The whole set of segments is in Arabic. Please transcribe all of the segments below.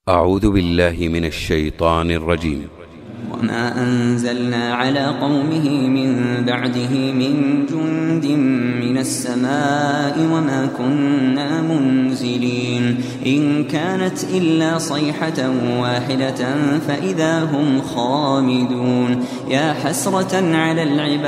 أعوذ بالله من الشيطان الرجيم. وما أنزلنا على قومه من بعده من جند من السماء وما كنا منزلين إن كانت إلا صيحة واحدة فإذا هم خامدون يا حسرة على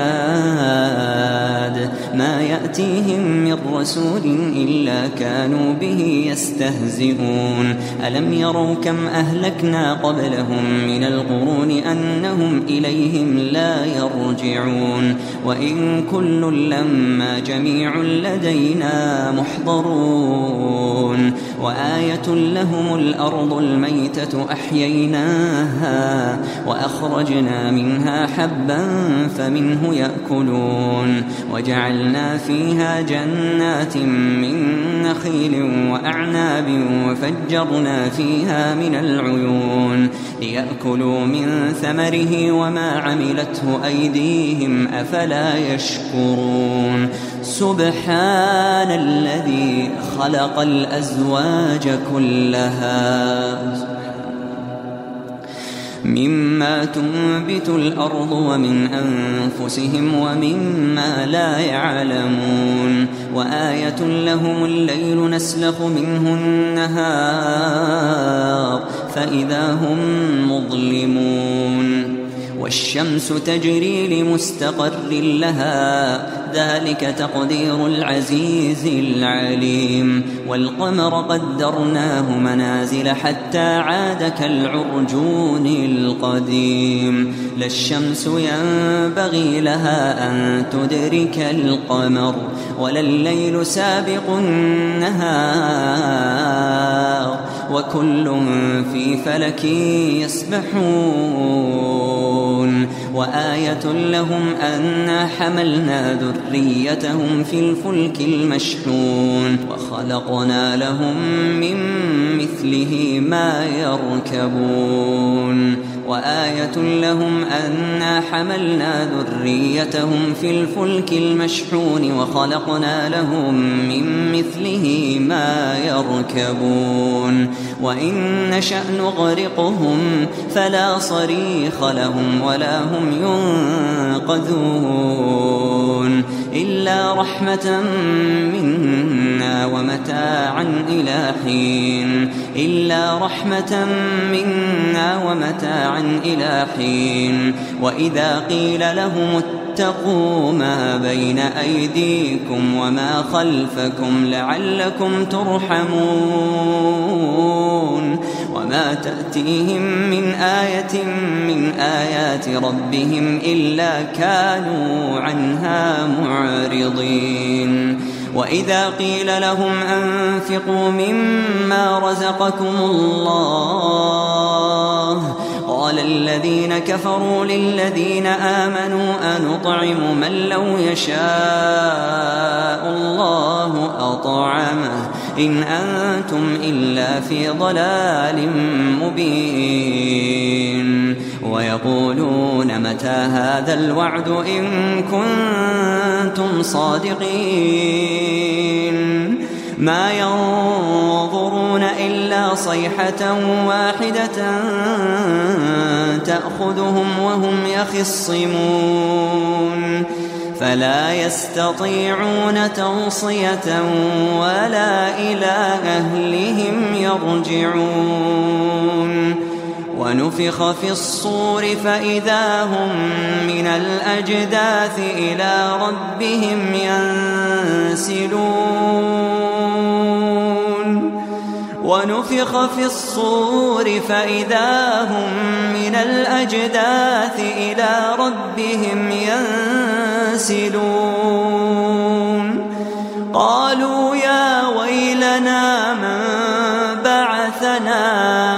العباد ما يأتيهم من رسول إلا كانوا به يستهزئون ألم يروا كم أهلكنا قبلهم من القرون أنهم إليهم لا يرجعون وإن كل لما جميع لدينا محضرون وآية لهم الأرض الميتة أحييناها وأخرجنا منها حبا فمنه يأكلون وجعلنا فيها جنات من نخيل وأعناب وفجرنا فيها من العيون ليأكلوا من ثمره وما عملته أيديهم أفلا يشكرون سبحان الذي خلق الأزواج كلها مما تنبت الأرض ومن أنفسهم ومما لا يعلمون وآية لهم الليل نسلخ منه النهار فإذا هم مظلمون والشمس تجري لمستقر لها ذلك تقدير العزيز العليم والقمر قدرناه منازل حتى عاد كالعرجون القديم لا الشمس ينبغي لها أن تدرك القمر ولا الليل سابق النهار وكل في فلك يسبحون وآية لهم أنا حملنا ذريتهم في الفلك المشحون وخلقنا لهم من مثله ما يركبون وآية لهم أنا حملنا ذريتهم في الفلك المشحون وخلقنا لهم من مثله ما يركبون وإن نشأ نغرقهم فلا صريخ لهم ولا هم ينقذون إلا رحمة منا ومتاعا إلى حين إلا رحمة منا ومتاعا إلى حين وإذا قيل لهم اتقوا ما بين أيديكم وما خلفكم لعلكم ترحمون وما تأتيهم من آية من آيات ربهم إلا كانوا عنها معرضين وإذا قيل لهم أنفقوا مما رزقكم الله قال الذين كفروا للذين آمنوا أنطعم من لو يشاء الله أطعمه إن أنتم إلا في ضلال مبين ويقولون متى هذا الوعد إن كنتم صادقين ما ينظرون إلا صيحة واحدة تأخذهم وهم يخصمون فلا يستطيعون توصية ولا إلى أهلهم يرجعون ونفخ في الصور فإذا هم من الأجداث إلى ربهم ينسلون ونفخ في الصور فإذا هم من الأجداث إلى ربهم ينسلون قالوا يا ويلنا من بعثنا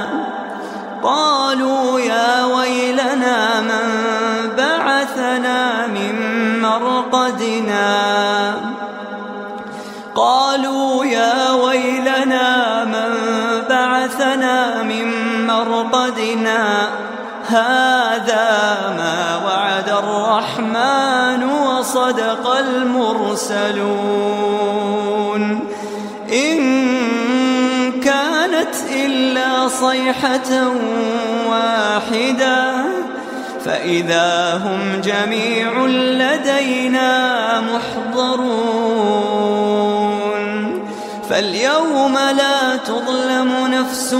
قالوا يا ويلنا من بعثنا من مرقدنا قالوا يا ويلنا من بعثنا من مرقدنا هذا ما وعد الرحمن وصدق المرسلون إن كانت إلا إلا صيحة واحدة فإذا هم جميع لدينا محضرون فاليوم لا تظلم نفس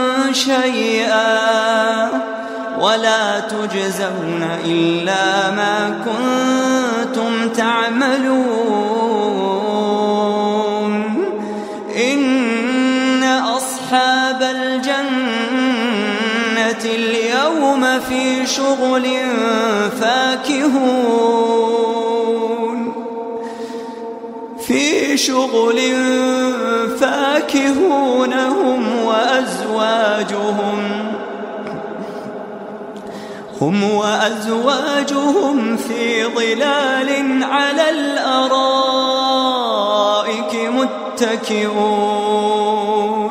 شيئا ولا تجزون إلا ما كنتم تعملون إن أصحاب الجنة اليوم في شغل فاكهون هم وأزواجهم في ظلال على الأرائك متكئون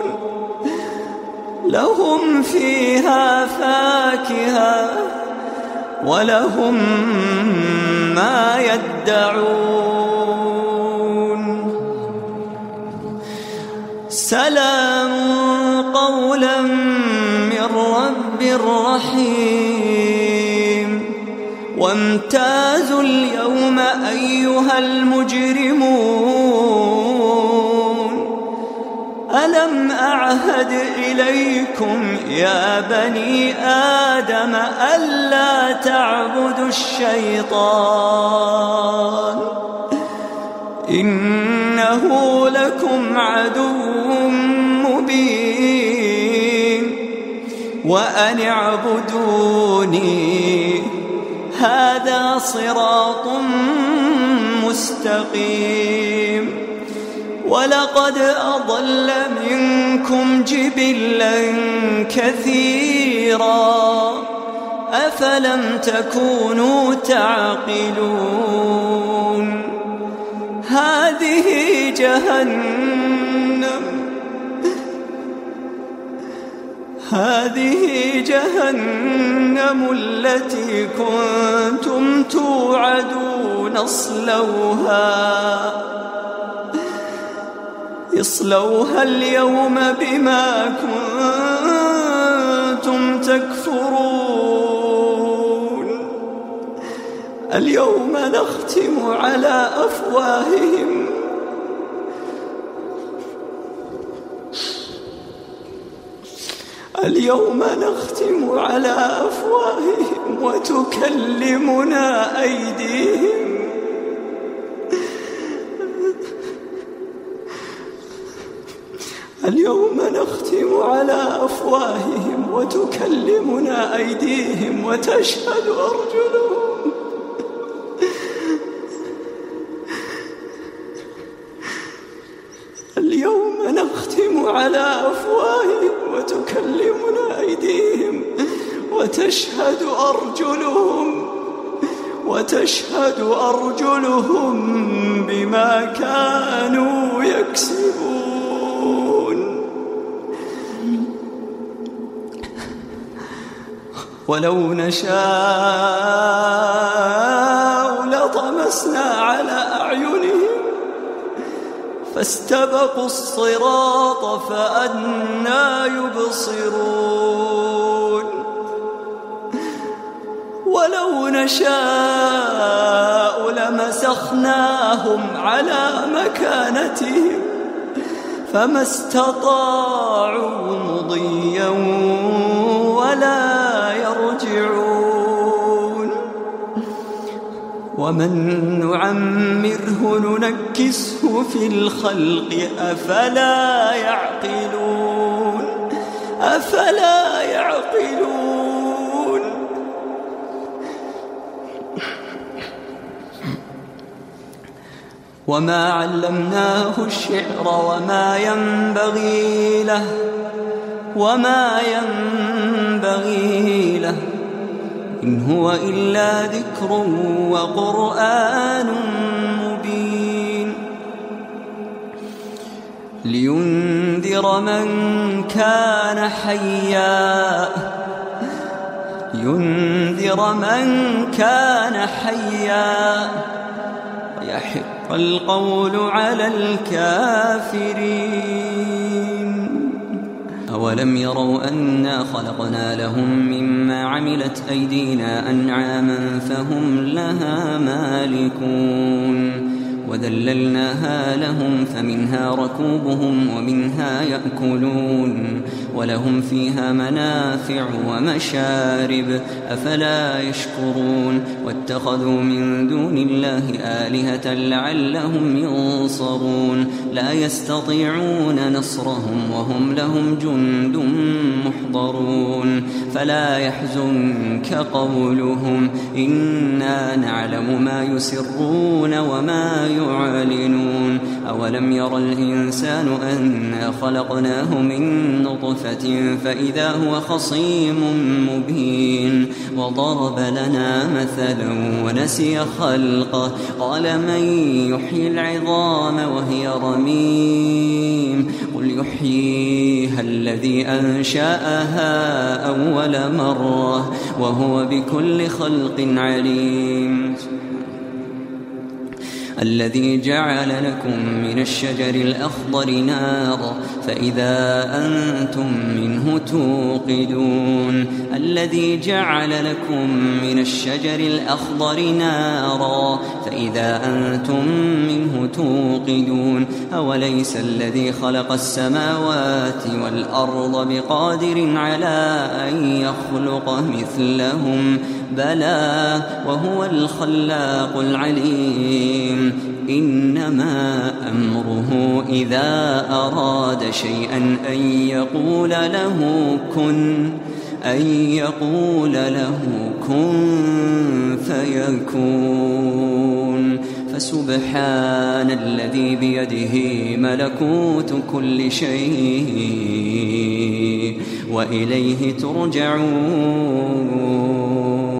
لهم فيها فاكهة ولهم ما يدعون سلام قولا من رب رحيم وامتازوا اليوم أيها المجرمون ألم أعهد إليكم يا بني آدم ألا تعبدوا الشيطان إنه لكم عدو مبين وأن اعبدوني هذا صراط مستقيم ولقد أضل منكم جبلا كثيرا أفلم تكونوا تعقلون هذه جهنم التي كنتم توعدون اصلوها اليوم بما كنتم تكفرون اليوم نختم على أفواههم وتكلمنا أيديهم وتشهد أرجلهم اليوم نختم على أفواههم وتكلمنا أيديهم وتشهد أرجلهم بما كانوا يكسبون ولو نشاء لطمسنا على أعينهم فاستبقوا الصراط فأنى يبصرون ولو نشاء لمسخناهم على مكانتهم فما استطاعوا مضيا ولا يرجعون ومن نعمره ننكسه في الخلق أفلا يعقلون وما علمناه الشعر وما ينبغي له إن هو إلا ذكر وقرآن مبين لينذر من كان حيا ويحق القول على الكافرين أولم يروا أنا خلقنا لهم مما عملت أيدينا أنعاما فهم لها مالكون وذللناها لهم فمنها ركوبهم ومنها يأكلون ولهم فيها منافع ومشارب أفلا يشكرون واتخذوا من دون الله آلهة لعلهم ينصرون لا يستطيعون نصرهم وهم لهم جند محضرون فلا يحزنك قولهم إنا نعلم ما يسرون وما يعلنون أولم ير الإنسان أنا خلقناه من نطفة فإذا هو خصيم مبين وضرب لنا مثلا ونسي خلقه قال من يحيي العظام وهي رميم قل يحييها الذي أنشأها أول مرة وهو بكل خلق عليم الذي جعل لكم من الشجر الأخضر نارا فإذا أنتم منه توقدون الذي جعل لكم من الشجر الأخضر نارا فإذا أنتم منه توقدون أوليس الذي خلق السماوات والأرض بقادر على أن يخلق مثلهم بلى وهو الخلاق العليم إنما أمره إذا أراد شيئا أن يقول له كن فيكون فسبحان الذي بيده ملكوت كل شيء وإليه ترجعون